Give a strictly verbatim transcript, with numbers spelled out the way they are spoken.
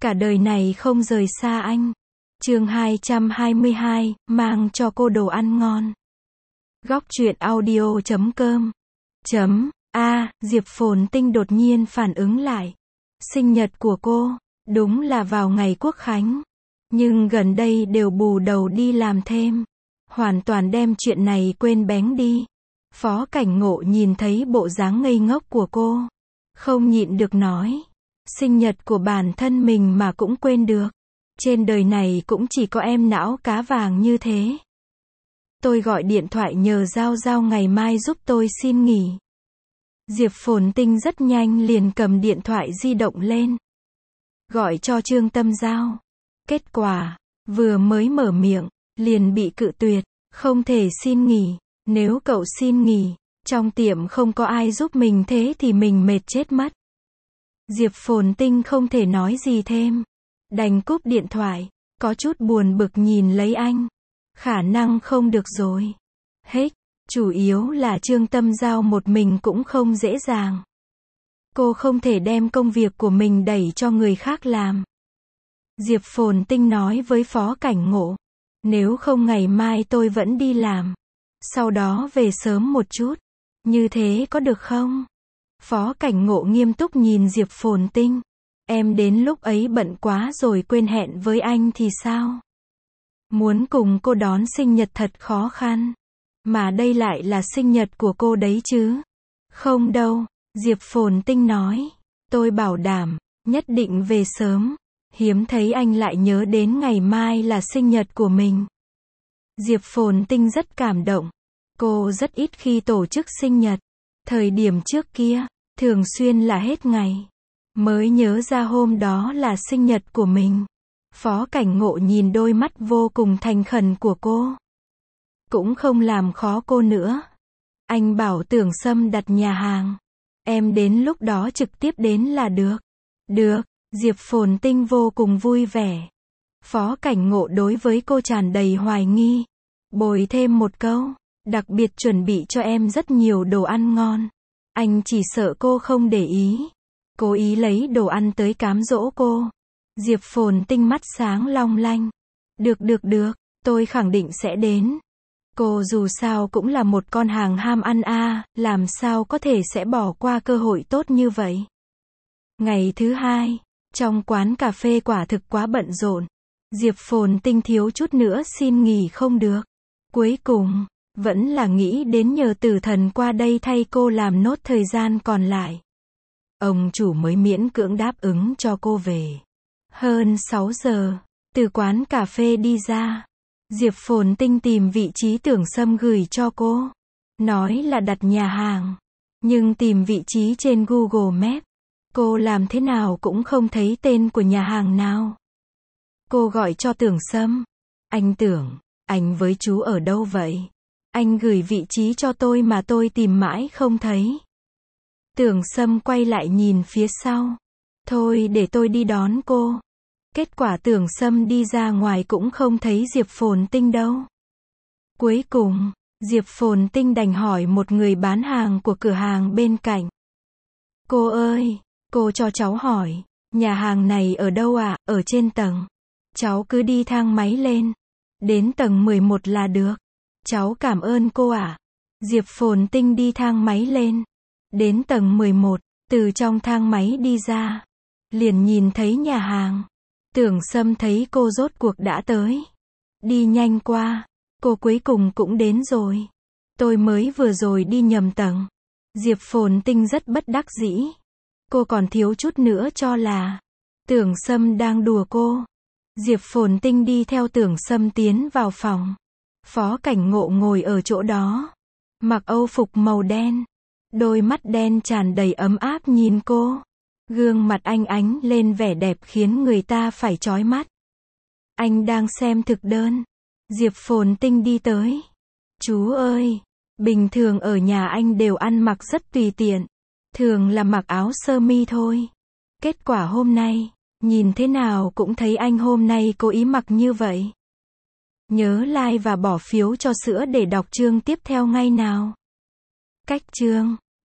Cả đời này không rời xa anh. Chương hai trăm hai mươi hai, mang cho cô đồ ăn ngon. Góc truyện audio chấm com. Chấm, A, Diệp Phồn Tinh đột nhiên phản ứng lại. Sinh nhật của cô, đúng là vào ngày Quốc khánh. Nhưng gần đây đều bù đầu đi làm thêm. Hoàn toàn đem chuyện này quên bén đi. Phó Cảnh Ngộ nhìn thấy bộ dáng ngây ngốc của cô. Không nhịn được nói. Sinh nhật của bản thân mình mà cũng quên được. Trên đời này cũng chỉ có em não cá vàng như thế. Tôi gọi điện thoại nhờ Giao Giao ngày mai giúp tôi xin nghỉ. Diệp Phồn Tinh rất nhanh liền cầm điện thoại di động lên. Gọi cho Trương Tâm Giao. Kết quả, vừa mới mở miệng, liền bị cự tuyệt, không thể xin nghỉ. Nếu cậu xin nghỉ, trong tiệm không có ai giúp mình thế thì mình mệt chết mất. Diệp Phồn Tinh không thể nói gì thêm. Đành cúp điện thoại, có chút buồn bực nhìn lấy anh. Khả năng không được rồi. Hết, chủ yếu là Trương Tâm Giao một mình cũng không dễ dàng. Cô không thể đem công việc của mình đẩy cho người khác làm. Diệp Phồn Tinh nói với Phó Cảnh Ngộ. Nếu không ngày mai tôi vẫn đi làm. Sau đó về sớm một chút. Như thế có được không? Phó Cảnh Ngộ nghiêm túc nhìn Diệp Phồn Tinh. Em đến lúc ấy bận quá rồi quên hẹn với anh thì sao? Muốn cùng cô đón sinh nhật thật khó khăn. Mà đây lại là sinh nhật của cô đấy chứ. Không đâu, Diệp Phồn Tinh nói. Tôi bảo đảm, nhất định về sớm. Hiếm thấy anh lại nhớ đến ngày mai là sinh nhật của mình. Diệp Phồn Tinh rất cảm động. Cô rất ít khi tổ chức sinh nhật. Thời điểm trước kia, thường xuyên là hết ngày. Mới nhớ ra hôm đó là sinh nhật của mình. Phó Cảnh Ngộ nhìn đôi mắt vô cùng thành khẩn của cô. Cũng không làm khó cô nữa. Anh bảo Tưởng Sâm đặt nhà hàng. Em đến lúc đó trực tiếp đến là được. Được, Diệp Phồn Tinh vô cùng vui vẻ. Phó Cảnh Ngộ đối với cô tràn đầy hoài nghi. Bồi thêm một câu. Đặc biệt chuẩn bị cho em rất nhiều đồ ăn ngon. Anh chỉ sợ cô không để ý. Cố ý lấy đồ ăn tới cám dỗ cô. Diệp Phồn Tinh mắt sáng long lanh. Được được được, tôi khẳng định sẽ đến. Cô dù sao cũng là một con hàng ham ăn a, à, làm sao có thể sẽ bỏ qua cơ hội tốt như vậy. Ngày thứ hai, trong quán cà phê quả thực quá bận rộn. Diệp Phồn Tinh thiếu chút nữa xin nghỉ không được. Cuối cùng, vẫn là nghĩ đến nhờ Tử Thần qua đây thay cô làm nốt thời gian còn lại. Ông chủ mới miễn cưỡng đáp ứng cho cô về. Hơn sáu giờ, từ quán cà phê đi ra. Diệp Phồn Tinh tìm vị trí Tưởng Sâm gửi cho cô. Nói là đặt nhà hàng. Nhưng tìm vị trí trên Google Maps. Cô làm thế nào cũng không thấy tên của nhà hàng nào. Cô gọi cho Tưởng Sâm. Anh Tưởng, anh với chú ở đâu vậy? Anh gửi vị trí cho tôi mà tôi tìm mãi không thấy. Tưởng Sâm quay lại nhìn phía sau. Thôi để tôi đi đón cô. Kết quả Tưởng Sâm đi ra ngoài cũng không thấy Diệp Phồn Tinh đâu. Cuối cùng, Diệp Phồn Tinh đành hỏi một người bán hàng của cửa hàng bên cạnh. Cô ơi, cô cho cháu hỏi, nhà hàng này ở đâu ạ? À? Ở trên tầng. Cháu cứ đi thang máy lên. Đến tầng mười một là được. Cháu cảm ơn cô ạ. À. Diệp Phồn Tinh đi thang máy lên. Đến tầng mười một, từ trong thang máy đi ra. Liền nhìn thấy nhà hàng. Tưởng Sâm thấy cô rốt cuộc đã tới. Đi nhanh qua. Cô cuối cùng cũng đến rồi. Tôi mới vừa rồi đi nhầm tầng. Diệp Phồn Tinh rất bất đắc dĩ. Cô còn thiếu chút nữa cho là Tưởng Sâm đang đùa cô. Diệp Phồn Tinh đi theo Tưởng Sâm tiến vào phòng. Phó Cảnh Ngộ ngồi ở chỗ đó. Mặc âu phục màu đen. Đôi mắt đen tràn đầy ấm áp nhìn cô. Gương mặt anh ánh lên vẻ đẹp khiến người ta phải chói mắt. Anh đang xem thực đơn. Diệp Phồn Tinh đi tới. Chú ơi, bình thường ở nhà anh đều ăn mặc rất tùy tiện. Thường là mặc áo sơ mi thôi. Kết quả hôm nay, nhìn thế nào cũng thấy anh hôm nay cố ý mặc như vậy. Nhớ like và bỏ phiếu cho sữa để đọc chương tiếp theo ngay nào. Cách chương